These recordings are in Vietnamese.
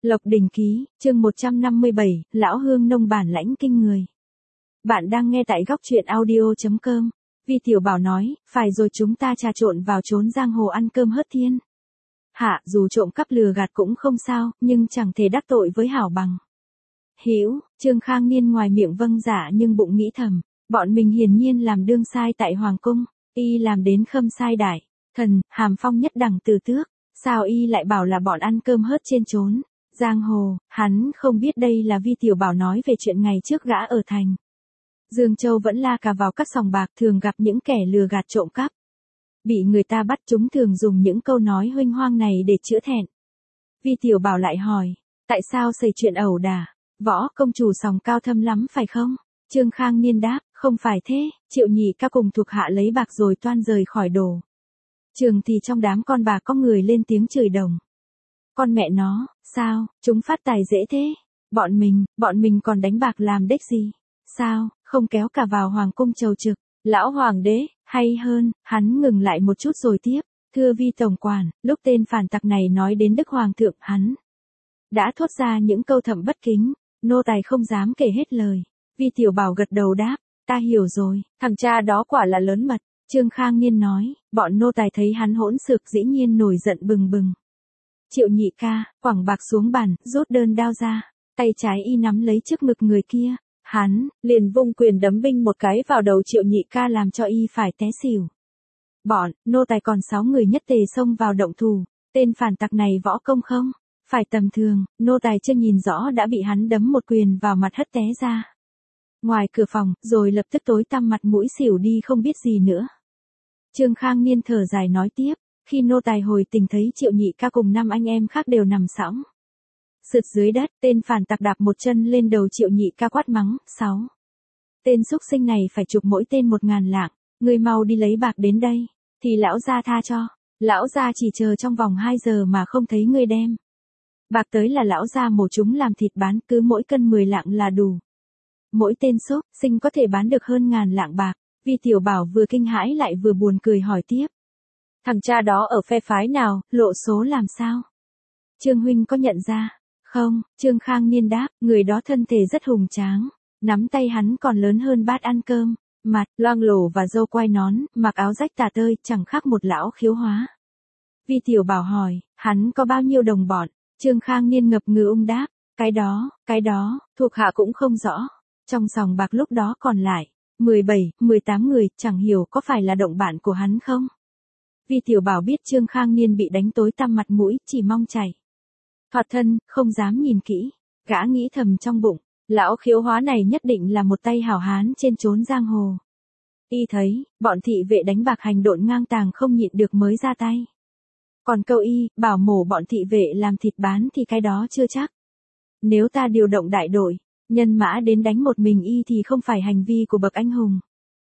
Lộc Đình Ký, chương 157, Lão Hương Nông bản lãnh kinh người. Bạn đang nghe tại góc truyện audio.com. Vi Tiểu Bảo nói, phải rồi chúng ta trà trộn vào chốn giang hồ ăn cơm hớt thiên. Hạ, dù trộm cắp lừa gạt cũng không sao, nhưng chẳng thể đắc tội với hảo bằng. Hữu, Trương Khang Niên ngoài miệng vâng dạ nhưng bụng nghĩ thầm, bọn mình hiển nhiên làm đương sai tại Hoàng Cung, y làm đến khâm sai đại, thần, hàm phong nhất đẳng từ tước, sao y lại bảo là bọn ăn cơm hớt trên chốn giang hồ, hắn không biết đây là Vi Tiểu Bảo nói về chuyện ngày trước gã ở thành Dương Châu vẫn la cà vào các sòng bạc thường gặp những kẻ lừa gạt trộm cắp. Bị người ta bắt chúng thường dùng những câu nói huênh hoang này để chữa thẹn. Vi Tiểu Bảo lại hỏi, tại sao xảy chuyện ẩu đả, võ công chủ sòng cao thâm lắm phải không? Trương Khang Niên đáp, không phải thế, Triệu Nhị ca cùng thuộc hạ lấy bạc rồi toan rời khỏi đồ trường thì trong đám con bà có người lên tiếng chửi đồng. Con mẹ nó, sao, chúng phát tài dễ thế? Bọn mình còn đánh bạc làm đếch gì? Sao, không kéo cả vào Hoàng Cung chầu trực, lão hoàng đế, hay hơn, hắn ngừng lại một chút rồi tiếp, thưa Vi tổng quản, lúc tên phản tặc này nói đến Đức Hoàng thượng hắn đã thốt ra những câu thậm bất kính, nô tài không dám kể hết lời. Vi Tiểu Bảo gật đầu đáp, ta hiểu rồi, thằng cha đó quả là lớn mật. Trương Khang Niên nói, bọn nô tài thấy hắn hỗn xược dĩ nhiên nổi giận bừng bừng. Triệu Nhị ca, quẳng bạc xuống bàn, rút đơn đao ra, tay trái y nắm lấy trước ngực người kia, hắn liền vung quyền đấm binh một cái vào đầu Triệu Nhị ca làm cho y phải té xỉu. Bọn nô tài còn 6 người nhất tề xông vào động thủ, tên phản tặc này võ công không phải tầm thường, nô tài chưa nhìn rõ đã bị hắn đấm một quyền vào mặt hất té ra ngoài cửa phòng, rồi lập tức tối tăm mặt mũi xỉu đi không biết gì nữa. Trương Khang Niên thở dài nói tiếp, khi nô tài hồi tình thấy Triệu Nhị ca cùng 5 anh em khác đều nằm sõng sượt dưới đất, tên phản tặc đạp một chân lên đầu Triệu Nhị ca quát mắng, 6. Tên xúc sinh này phải chụp mỗi tên 1.000 lạng, ngươi mau đi lấy bạc đến đây, thì lão gia tha cho, lão gia chỉ chờ trong vòng 2 giờ mà không thấy ngươi đem bạc tới là lão gia mổ chúng làm thịt bán, cứ mỗi cân 10 lạng là đủ. Mỗi tên xúc sinh có thể bán được hơn 1.000 lạng bạc. Vi Tiểu Bảo vừa kinh hãi lại vừa buồn cười hỏi tiếp. Thằng cha đó ở phe phái nào, lộ số làm sao? Trương huynh có nhận ra? Không, Trương Khang Niên đáp, người đó thân thể rất hùng tráng, nắm tay hắn còn lớn hơn bát ăn cơm, mặt loang lổ và râu quai nón, mặc áo rách tả tơi, chẳng khác một lão khiếu hóa. Vi Tiểu Bảo hỏi, hắn có bao nhiêu đồng bọn? Trương Khang Niên ngập ngừng đáp, cái đó, thuộc hạ cũng không rõ. Trong sòng bạc lúc đó còn lại 17, 18 người, chẳng hiểu có phải là động bạn của hắn không? Vi Tiểu Bảo biết Trương Khang Niên bị đánh tối tăm mặt mũi, chỉ mong chạy thoát thân, không dám nhìn kỹ. Gã nghĩ thầm trong bụng, lão khiếu hóa này nhất định là một tay hảo hán trên chốn giang hồ. Y thấy, bọn thị vệ đánh bạc hành độn ngang tàng không nhịn được mới ra tay. Còn câu y, bảo mổ bọn thị vệ làm thịt bán thì cái đó chưa chắc. Nếu ta điều động đại đội, nhân mã đến đánh một mình y thì không phải hành vi của bậc anh hùng.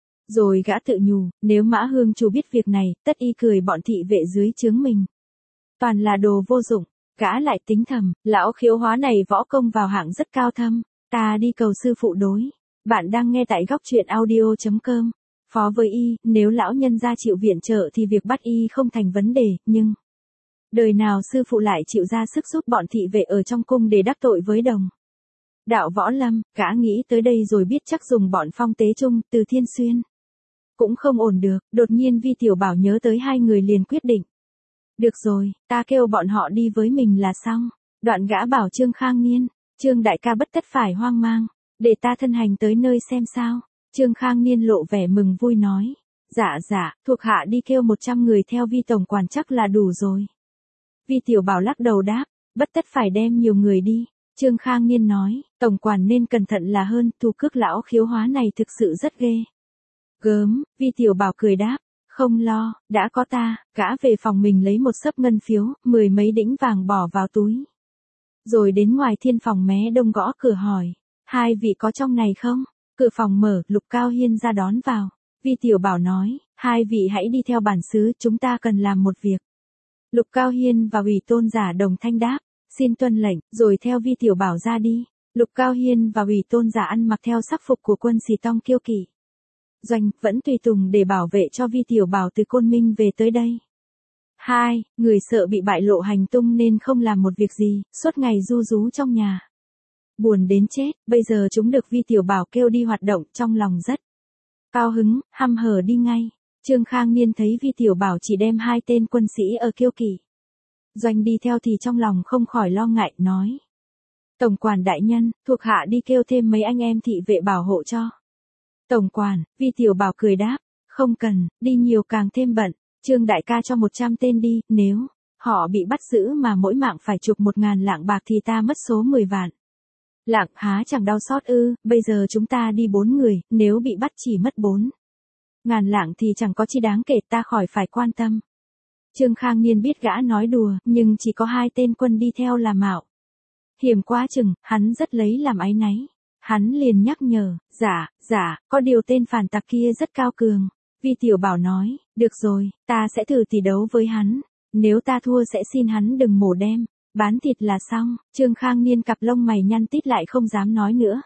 Rồi gã tự nhủ, nếu Mã Hương chủ biết việc này, tất y cười bọn thị vệ dưới trướng mình toàn là đồ vô dụng. Gã lại tính thầm, lão khiếu hóa này võ công vào hạng rất cao thâm, ta đi cầu sư phụ đối. Bạn đang nghe tại góc truyện audio.com. Phó với y, nếu lão nhân gia chịu viện trợ thì việc bắt y không thành vấn đề, nhưng đời nào sư phụ lại chịu ra sức giúp bọn thị vệ ở trong cung để đắc tội với đồng đạo võ lâm. Gã nghĩ tới đây rồi biết chắc dùng bọn Phong Tế Trung, Từ Thiên Xuyên cũng không ổn được. Đột nhiên Vi Tiểu Bảo nhớ tới 2 người liền quyết định, được rồi, ta kêu bọn họ đi với mình là xong. Đoạn gã bảo Trương Khang Niên, Trương đại ca bất tất phải hoang mang, để ta thân hành tới nơi xem sao. Trương Khang Niên lộ vẻ mừng vui nói, dạ, thuộc hạ đi kêu 100 người theo Vi tổng quản chắc là đủ rồi. Vi Tiểu Bảo lắc đầu đáp, bất tất phải đem nhiều người đi. Trương Khang Niên nói, tổng quản nên cẩn thận là hơn, thu cước lão khiếu hóa này thực sự rất ghê gớm. Vi Tiểu Bảo cười đáp, không lo, đã có ta. Gã về phòng mình lấy một xấp ngân phiếu, 10 mấy đĩnh vàng bỏ vào túi. Rồi đến ngoài thiên phòng mé đông gõ cửa hỏi, 2 vị có trong này không? Cửa phòng mở, Lục Cao Hiên ra đón vào. Vi Tiểu Bảo nói, 2 vị hãy đi theo bản xứ, chúng ta cần làm một việc. Lục Cao Hiên và ủy tôn giả đồng thanh đáp, xin tuân lệnh, rồi theo Vi Tiểu Bảo ra đi. Lục Cao Hiên và ủy tôn giả ăn mặc theo sắc phục của quân Xì Tông kiêu kỵ doanh, vẫn tùy tùng để bảo vệ cho Vi Tiểu Bảo từ Côn Minh về tới đây. 2. Người sợ bị bại lộ hành tung nên không làm một việc gì, suốt ngày ru rú trong nhà. Buồn đến chết, bây giờ chúng được Vi Tiểu Bảo kêu đi hoạt động, trong lòng rất cao hứng, hăm hở đi ngay. Trương Khang Niên thấy Vi Tiểu Bảo chỉ đem 2 tên quân sĩ ở Kiêu Kỵ doanh đi theo thì trong lòng không khỏi lo ngại, nói: Tổng quản đại nhân, thuộc hạ đi kêu thêm mấy anh em thị vệ bảo hộ cho. Tổng quản, Vi Tiểu Bảo cười đáp: Không cần, đi nhiều càng thêm bận. Trương đại ca cho 100 tên đi, nếu họ bị bắt giữ mà mỗi mạng phải chục 1.000 lạng bạc thì ta mất số 10 vạn. Lạng há chẳng đau xót ư? Bây giờ chúng ta đi 4 người, nếu bị bắt chỉ mất 4.000 lạng thì chẳng có chi đáng kể, ta khỏi phải quan tâm. Trương Khang Niên biết gã nói đùa, nhưng chỉ có 2 tên quân đi theo là mạo hiểm quá chừng, hắn rất lấy làm áy náy. Hắn liền nhắc nhở: Dạ, có điều tên phản tặc kia rất cao cường. Vi Tiểu Bảo nói: Được rồi, ta sẽ thử tỷ đấu với hắn. Nếu ta thua sẽ xin hắn đừng mổ đem bán thịt là xong. Trương Khang Niên cặp lông mày nhăn tít lại không dám nói nữa.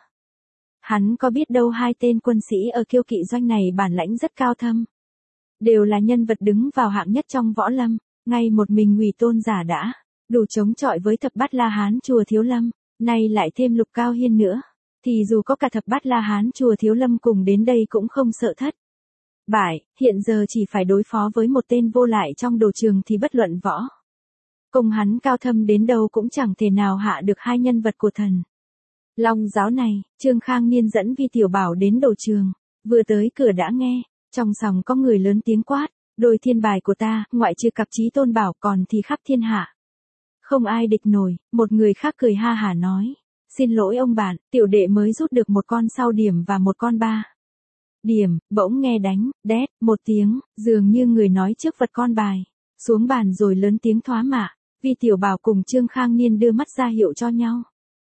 Hắn có biết đâu 2 tên quân sĩ ở Kiêu Kỵ doanh này bản lãnh rất cao thâm. Đều là nhân vật đứng vào hạng nhất trong võ lâm, ngay một mình Ngụy Tôn giả đã đủ chống chọi với Thập Bát La Hán chùa Thiếu Lâm, nay lại thêm Lục Cao Hiên nữa, thì dù có cả Thập Bát La Hán chùa Thiếu Lâm cùng đến đây cũng không sợ thất bại. Hiện giờ chỉ phải đối phó với một tên vô lại trong đồ trường thì bất luận võ công hắn cao thâm đến đâu cũng chẳng thể nào hạ được 2 nhân vật của Thần Long giáo này. Trương Khang Niên dẫn Vi Tiểu Bảo đến đồ trường, vừa tới cửa đã nghe trong sòng có người lớn tiếng quát: Đôi thiên bài của ta, ngoại trừ cặp Chí Tôn Bảo còn thì khắp thiên hạ không ai địch nổi. Một người khác cười ha hả nói: Xin lỗi ông bạn, tiểu đệ mới rút được một con sau điểm và một con 3 điểm. Bỗng nghe đánh đét một tiếng, dường như người nói trước vật con bài xuống bàn rồi lớn tiếng thoá mạ. Vi Tiểu Bảo cùng Trương Khang Niên đưa mắt ra hiệu cho nhau.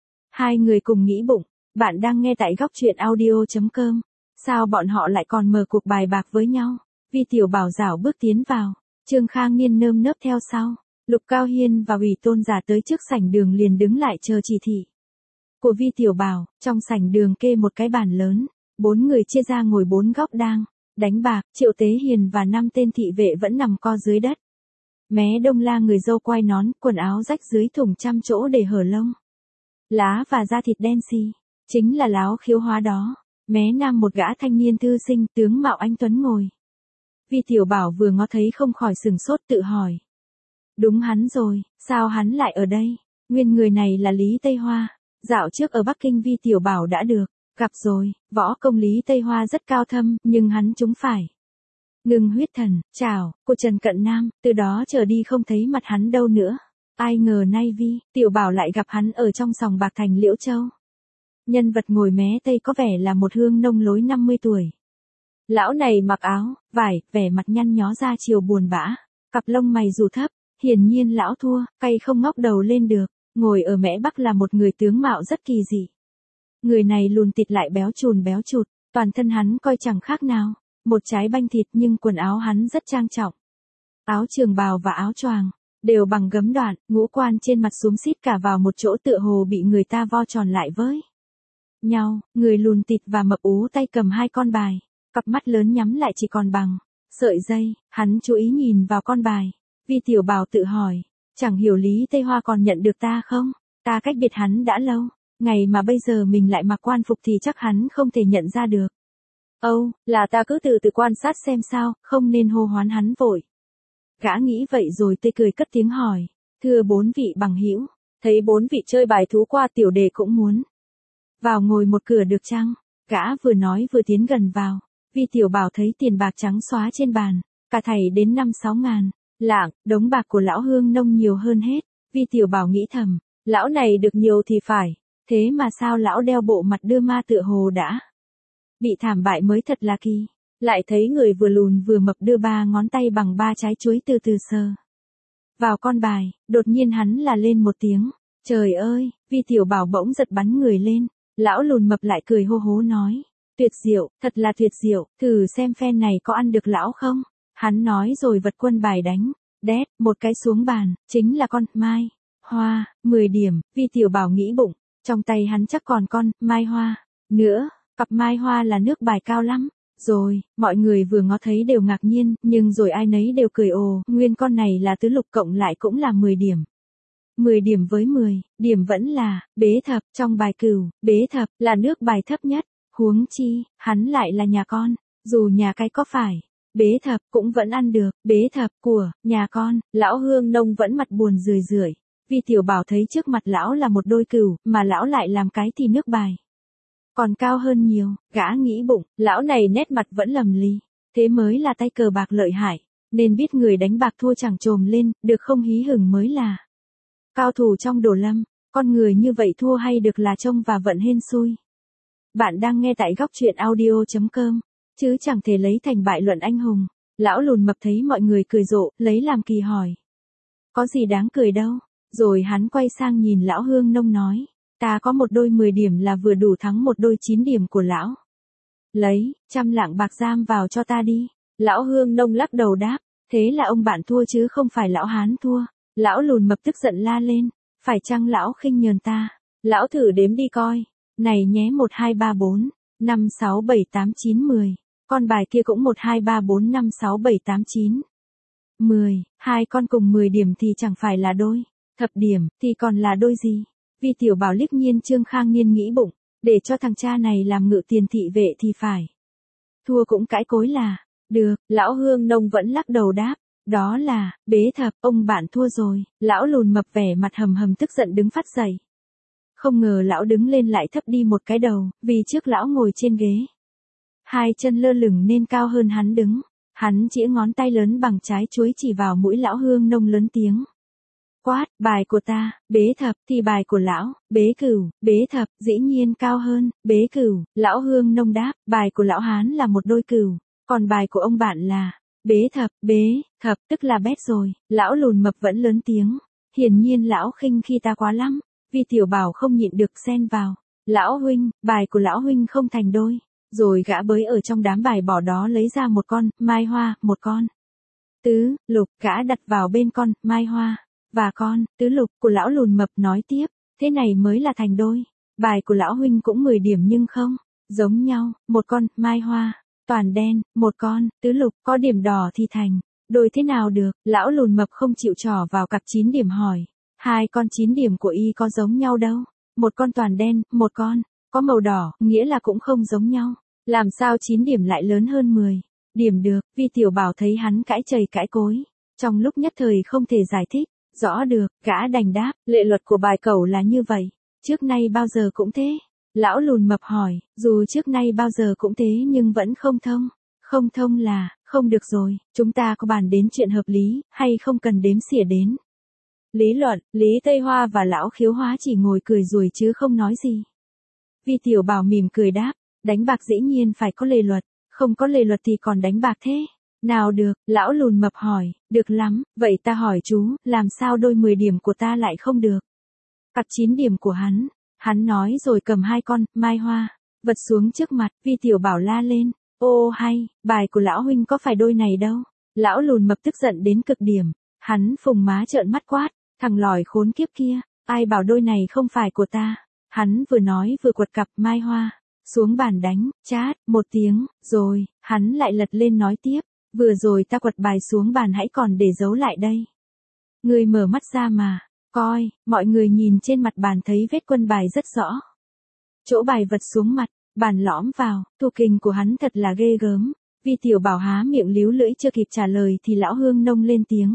2 người cùng nghĩ bụng: Bạn đang nghe tại góc truyện audio.com. Sao bọn họ lại còn mở cuộc bài bạc với nhau? Vi Tiểu Bảo rảo bước tiến vào, Trương Khang Niên nơm nớp theo sau. Lục Cao Hiên và Ngụy Tôn giả tới trước sảnh đường liền đứng lại chờ chỉ thị của Vi Tiểu Bảo. Trong sảnh đường kê một cái bàn lớn, 4 người chia ra ngồi 4 góc đang đánh bạc. Triệu Tế Hiền và 5 tên thị vệ vẫn nằm co dưới đất. Mé Đông La người dâu quai nón, quần áo rách dưới thùng trăm chỗ để hở lông lá và da thịt đen xì, chính là Láo Khiếu Hóa đó. Mé Nam một gã thanh niên thư sinh, tướng mạo anh tuấn ngồi. Vi Tiểu Bảo vừa ngó thấy không khỏi sừng sốt, tự hỏi: Đúng hắn rồi, sao hắn lại ở đây? Nguyên người này là Lý Tây Hoa. Dạo trước ở Bắc Kinh Vi Tiểu Bảo đã được gặp rồi. Võ công Lý Tây Hoa rất cao thâm, nhưng hắn chúng phải Ngưng Huyết Thần chảo của Trần Cận Nam, từ đó trở đi không thấy mặt hắn đâu nữa. Ai ngờ nay Vi Tiểu Bảo lại gặp hắn ở trong sòng bạc thành Liễu Châu. Nhân vật ngồi mé Tây có vẻ là một hương nông lối 50 tuổi. Lão này mặc áo vải, vẻ mặt nhăn nhó ra chiều buồn bã, cặp lông mày rủ thấp, hiển nhiên lão thua, cay không ngóc đầu lên được. Ngồi ở mẽ Bắc là một người tướng mạo rất kỳ dị. Người này lùn tịt lại béo chụt, toàn thân hắn coi chẳng khác nào một trái banh thịt, nhưng quần áo hắn rất trang trọng. Áo trường bào và áo choàng đều bằng gấm đoạn, ngũ quan trên mặt xúm xít cả vào một chỗ, tựa hồ bị người ta vo tròn lại với nhau. Người lùn tịt và mập ú tay cầm 2 con bài, cặp mắt lớn nhắm lại chỉ còn bằng sợi dây. Hắn chú ý nhìn vào con bài. Vi Tiểu Bảo tự hỏi: Chẳng hiểu Lý Tây Hoa còn nhận được ta không? Ta cách biệt hắn đã lâu, ngày mà bây giờ mình lại mặc quan phục thì chắc hắn không thể nhận ra được. Âu, là ta cứ từ từ quan sát xem sao, không nên hô hoán hắn vội. Gã nghĩ vậy rồi tươi cười cất tiếng hỏi: Thưa 4 vị bằng hữu, thấy 4 vị chơi bài thú qua, tiểu đệ cũng muốn vào ngồi một cửa được chăng? Gã vừa nói vừa tiến gần vào. Vi Tiểu Bảo thấy tiền bạc trắng xóa trên bàn, cả thảy đến 5-6 ngàn lạng, đống bạc của lão Hương Nông nhiều hơn hết. Vi Tiểu Bảo nghĩ thầm: Lão này được nhiều thì phải, thế mà sao lão đeo bộ mặt đưa ma, tựa hồ đã bị thảm bại mới thật là kỳ. Lại thấy người vừa lùn vừa mập đưa 3 ngón tay bằng 3 trái chuối từ từ sờ vào con bài. Đột nhiên hắn là lên một tiếng: Trời ơi! Vi Tiểu Bảo bỗng giật bắn người lên. Lão lùn mập lại cười hô hố nói: Tuyệt diệu, thật là tuyệt diệu, thử xem phen này có ăn được lão không? Hắn nói rồi vật quân bài đánh đét một cái xuống bàn, chính là con Mai Hoa, 10 điểm. Vi Tiểu Bảo nghĩ bụng, trong tay hắn chắc còn con Mai Hoa nữa. Cặp Mai Hoa là nước bài cao lắm, Rồi, mọi người vừa ngó thấy đều ngạc nhiên, nhưng rồi ai nấy đều cười ồ, nguyên con này là tứ lục cộng lại cũng là 10 điểm. 10 điểm với 10, điểm vẫn là, bế thập, trong bài cửu, bế thập, là nước bài thấp nhất, huống chi, hắn lại là nhà con, dù nhà cái có phải, bế thập, cũng vẫn ăn được, bế thập, của, nhà con, lão Hương Nông vẫn mặt buồn rười rượi, vì tiểu bảo thấy trước mặt lão là một đôi cửu, mà lão lại làm cái thì nước bài. Còn cao hơn nhiều, gã nghĩ bụng, lão này nét mặt vẫn lầm ly, thế mới là tay cờ bạc lợi hại, nên biết người đánh bạc thua chẳng trồm lên, được không hí hửng mới là cao thủ trong đồ lâm, con người như vậy thua hay được là trông và vận hên xui. Bạn đang nghe tại góc truyện audio.com, chứ chẳng thể lấy thành bại luận anh hùng. Lão lùn mập thấy mọi người cười rộ, lấy làm kỳ hỏi. Có gì đáng cười đâu, rồi hắn quay sang nhìn lão Hương Nông nói, ta có một đôi 10 điểm là vừa đủ thắng một đôi 9 điểm của lão. Lấy, 100 lạng bạc giam vào cho ta đi. Lão Hương Nông lắc đầu đáp, thế là ông bạn thua chứ không phải lão hán thua. Lão lùn mập tức giận la lên, phải chăng lão khinh nhờn ta? Lão thử đếm đi coi. Này nhé 1 2 3 4, 5 6 7 8 9 10. Con bài kia cũng 1 2 3 4 5 6 7 8 9. 10, hai con cùng 10 điểm thì chẳng phải là đôi. Thập điểm thì còn là đôi gì? Vì tiểu bảo liếc nhiên Trương Khang Niên nghĩ bụng, để cho thằng cha này làm ngự tiền thị vệ thì phải. Thua cũng cãi cối là, được, lão Hương Nông vẫn lắc đầu đáp. Đó là, bế thập, ông bạn thua rồi, lão lùn mập vẻ mặt hầm hầm tức giận đứng phát dậy. Không ngờ lão đứng lên lại thấp đi một cái đầu, vì trước lão ngồi trên ghế. Hai chân lơ lửng nên cao hơn hắn đứng, hắn chĩa ngón tay lớn bằng trái chuối chỉ vào mũi lão Hương Nông lớn tiếng. Quát, bài của ta, bế thập, thì bài của lão, bế cửu, bế thập, dĩ nhiên cao hơn, bế cửu, lão Hương Nông đáp, bài của lão hán là một đôi cửu, còn bài của ông bạn là bế thập, tức là bét rồi, lão lùn mập vẫn lớn tiếng. Hiển nhiên lão khinh khi ta quá lắm, vì tiểu bảo không nhịn được xen vào. Lão huynh, bài của lão huynh không thành đôi. Rồi gã bới ở trong đám bài bỏ đó lấy ra một con, mai hoa, một con. Tứ, lục, gã đặt vào bên con, mai hoa, và con, tứ lục của lão lùn mập nói tiếp, thế này mới là thành đôi. Bài của lão huynh cũng 10 điểm nhưng không, giống nhau, một con, mai hoa. Toàn đen, một con, tứ lục, có điểm đỏ thì thành. Đôi thế nào được, lão lùn mập không chịu trỏ vào cặp 9 điểm hỏi. Hai con 9 điểm của y có giống nhau đâu. Một con toàn đen, một con, có màu đỏ, nghĩa là cũng không giống nhau. Làm sao 9 điểm lại lớn hơn 10 điểm được, vì tiểu bảo thấy hắn cãi chầy cãi cối. Trong lúc nhất thời không thể giải thích, rõ được, gã đành đáp, lệ luật của bài cẩu là như vậy. Trước nay bao giờ cũng thế. Lão lùn mập hỏi, dù trước nay bao giờ cũng thế nhưng vẫn không thông. Không thông là, không được rồi, chúng ta có bàn đến chuyện hợp lý, hay không cần đếm xỉa đến. Lý luận, Lý Tây Hoa và lão Khiếu Hóa chỉ ngồi cười rùi chứ không nói gì. Vi tiểu bảo mỉm cười đáp, đánh bạc dĩ nhiên phải có lề luật, không có lề luật thì còn đánh bạc thế. Nào được, lão lùn mập hỏi, được lắm, vậy ta hỏi chú, làm sao đôi 10 điểm của ta lại không được? Cặp 9 điểm của hắn. Hắn nói rồi cầm hai con, mai hoa, vật xuống trước mặt, Vi tiểu bảo la lên, ô hay, bài của lão huynh có phải đôi này đâu. Lão lùn mập tức giận đến cực điểm, hắn phùng má trợn mắt quát, thằng lòi khốn kiếp kia, ai bảo đôi này không phải của ta. Hắn vừa nói vừa quật cặp mai hoa, xuống bàn đánh, chát, một tiếng, rồi, hắn lại lật lên nói tiếp, vừa rồi ta quật bài xuống bàn hãy còn để giấu lại đây. Ngươi mở mắt ra mà. Coi, mọi người nhìn trên mặt bàn thấy vết quân bài rất rõ. Chỗ bài vật xuống mặt, bàn lõm vào, thu kình của hắn thật là ghê gớm. Vi tiểu bảo há miệng líu lưỡi chưa kịp trả lời thì lão Hương Nông lên tiếng.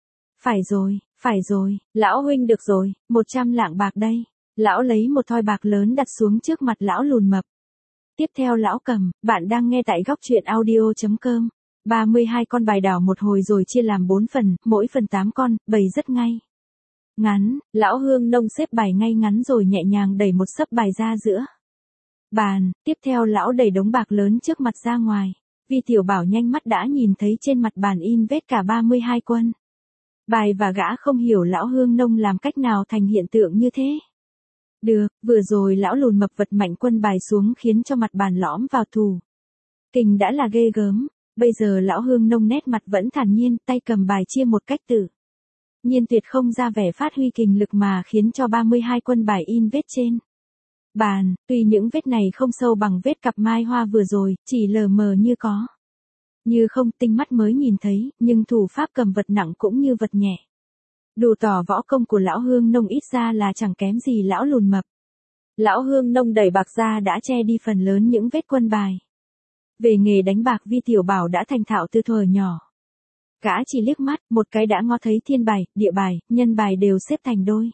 Phải rồi, lão huynh được rồi, 100 lạng bạc đây. Lão lấy một thoi bạc lớn đặt xuống trước mặt lão lùn mập. Tiếp theo lão cầm, bạn đang nghe tại góc truyện audio.com. 32 con bài đảo một hồi rồi chia làm 4 phần, mỗi phần 8 con, bày rất ngay. Ngắn, lão Hương Nông xếp bài ngay ngắn rồi nhẹ nhàng đẩy một xấp bài ra giữa bàn, tiếp theo lão đẩy đống bạc lớn trước mặt ra ngoài. Vi tiểu bảo nhanh mắt đã nhìn thấy trên mặt bàn in vết cả 32 quân bài và gã không hiểu lão Hương Nông làm cách nào thành hiện tượng như thế. Được, vừa rồi lão lùn mập vật mạnh quân bài xuống khiến cho mặt bàn lõm vào thủ kình đã là ghê gớm, bây giờ lão Hương Nông nét mặt vẫn thản nhiên, tay cầm bài chia một cách tự nhiên tuyệt không ra vẻ phát huy kình lực mà khiến cho 32 quân bài in vết trên bàn, tuy những vết này không sâu bằng vết cặp mai hoa vừa rồi, chỉ lờ mờ như có. Như không tinh mắt mới nhìn thấy, nhưng thủ pháp cầm vật nặng cũng như vật nhẹ. Đủ tỏ võ công của lão Hương Nông ít ra là chẳng kém gì lão lùn mập. Lão Hương Nông đẩy bạc ra đã che đi phần lớn những vết quân bài. Về nghề đánh bạc Vi Tiểu Bảo đã thành thạo từ thuở nhỏ. Gã chỉ liếc mắt, một cái đã ngó thấy thiên bài, địa bài, nhân bài đều xếp thành đôi.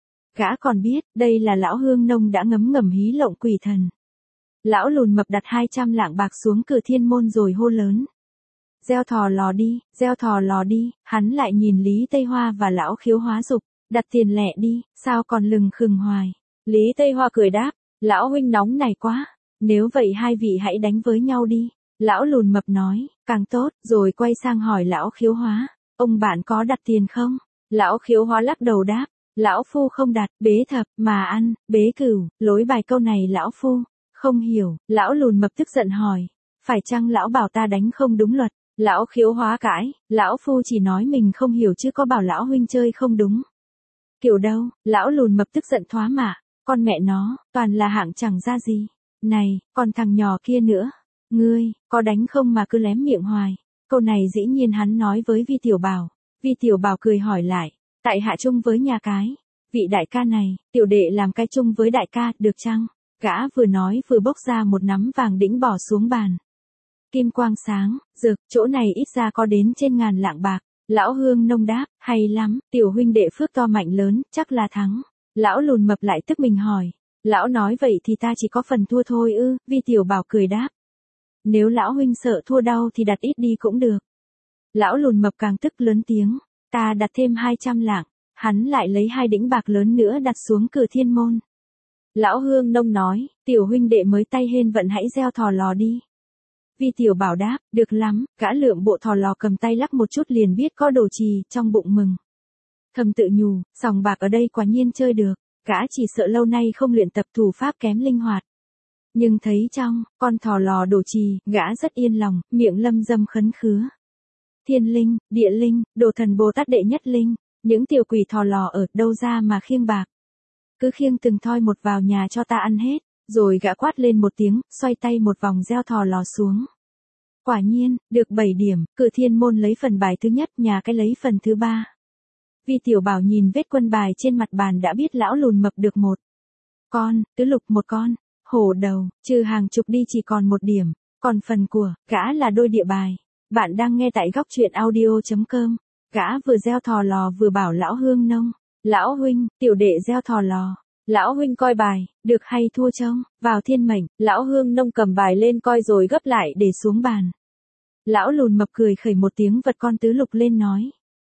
Gã còn biết, đây là lão Hương Nông đã ngấm ngầm hí lộng quỷ thần. Lão lùn mập đặt 200 lạng bạc xuống cửa thiên môn rồi hô lớn. Gieo thò lò đi, gieo thò lò đi, hắn lại nhìn Lý Tây Hoa và lão Khiếu Hóa dục, đặt tiền lẹ đi, sao còn lừng khừng hoài. Lý Tây Hoa cười đáp, lão huynh nóng này quá, nếu vậy hai vị hãy đánh với nhau đi. Lão lùn mập nói, càng tốt, rồi quay sang hỏi lão Khiếu Hóa, ông bạn có đặt tiền không? Lão Khiếu Hóa lắc đầu đáp, lão phu không đặt, bế thập, mà ăn, bế cửu, lối bài câu này lão phu, không hiểu, lão lùn mập tức giận hỏi, phải chăng lão bảo ta đánh không đúng luật? Lão Khiếu Hóa cãi, lão phu chỉ nói mình không hiểu chứ có bảo lão huynh chơi không đúng. Kiểu đâu, lão lùn mập tức giận thoá mạ, con mẹ nó, toàn là hạng chẳng ra gì. Này, còn thằng nhỏ kia nữa, ngươi, có đánh không mà cứ lém miệng hoài. Câu này dĩ nhiên hắn nói với Vi Tiểu Bảo. Vi Tiểu Bảo cười hỏi lại, tại hạ chung với nhà cái. Vị đại ca này, tiểu đệ làm cái chung với đại ca, được chăng? Gã vừa nói vừa bốc ra một nắm vàng đĩnh bỏ xuống bàn. Kim quang sáng, rực, chỗ này ít ra có đến trên ngàn lạng bạc. Lão Hương Nông đáp, hay lắm, tiểu huynh đệ phước to mạnh lớn, chắc là thắng. Lão lùn mập lại tức mình hỏi, lão nói vậy thì ta chỉ có phần thua thôi ư? Vi Tiểu Bảo cười đáp, nếu lão huynh sợ thua đau thì đặt ít đi cũng được. Lão lùn mập càng tức lớn tiếng, ta đặt thêm 200 lạng, hắn lại lấy 2 đĩnh bạc lớn nữa đặt xuống cửa thiên môn. Lão Hương Nông nói, tiểu huynh đệ mới tay hên vận hãy gieo thò lò đi. Vi Tiểu Bảo đáp, được lắm, gã lượm bộ thò lò cầm tay lắc một chút liền biết có đồ trì, trong bụng mừng. Thầm tự nhủ, sòng bạc ở đây quả nhiên chơi được, gã chỉ sợ lâu nay không luyện tập thủ pháp kém linh hoạt. Nhưng thấy trong con thò lò đồ trì, gã rất yên lòng, miệng lâm dâm khấn khứa. Thiên linh, địa linh, đồ thần Bồ Tát đệ nhất linh, những tiểu quỷ thò lò ở đâu ra mà khiêng bạc. Cứ khiêng từng thoi một vào nhà cho ta ăn hết, rồi gã quát lên một tiếng, xoay tay một vòng gieo thò lò xuống. Quả nhiên, được 7 điểm, cửa thiên môn lấy phần bài thứ nhất, nhà cái lấy phần thứ 3. Vi Tiểu Bảo nhìn vết quân bài trên mặt bàn đã biết lão lùn mập được 1 con, tứ lục 1 con, hổ đầu, trừ hàng chục đi chỉ còn 1 điểm, còn phần của gã là đôi địa bài. Bạn đang nghe tại góc truyện audio.com. Gã vừa gieo thò lò vừa bảo lão Hương Nông, lão huynh, tiểu đệ gieo thò lò. Lão huynh coi bài, được hay thua trông, vào thiên mệnh. Lão Hương Nông cầm bài lên coi rồi gấp lại để xuống bàn. Lão lùn mập cười khẩy một tiếng vật con tứ lục lên nói,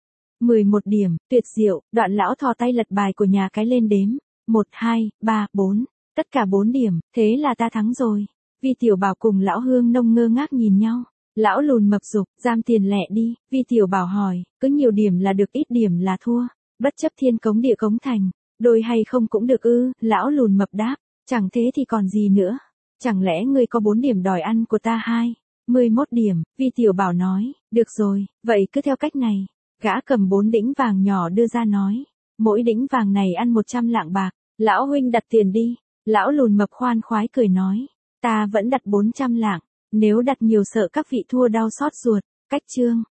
11 điểm, tuyệt diệu. Đoạn lão thò tay lật bài của nhà cái lên đếm, 1, 2, 3, 4, tất cả 4 điểm, thế là ta thắng rồi. Vi Tiểu Bảo cùng lão Hương Nông ngơ ngác nhìn nhau. Lão lùn mập giục, giam tiền lẹ đi. Vi Tiểu Bảo hỏi, cứ nhiều điểm là được ít điểm là thua, bất chấp thiên cống địa cống thành, đôi hay không cũng được ư? Lão lùn mập đáp, chẳng thế thì còn gì nữa, chẳng lẽ ngươi có 4 điểm đòi ăn của ta 21 điểm. Vi Tiểu Bảo nói, được rồi, vậy cứ theo cách này. Gã cầm 4 đĩnh vàng nhỏ đưa ra nói, mỗi đĩnh vàng này ăn 100 lạng bạc, lão huynh đặt tiền đi. Lão lùn mập khoan khoái cười nói, ta vẫn đặt 400 lạng, nếu đặt nhiều sợ các vị thua đau xót ruột. Cách chương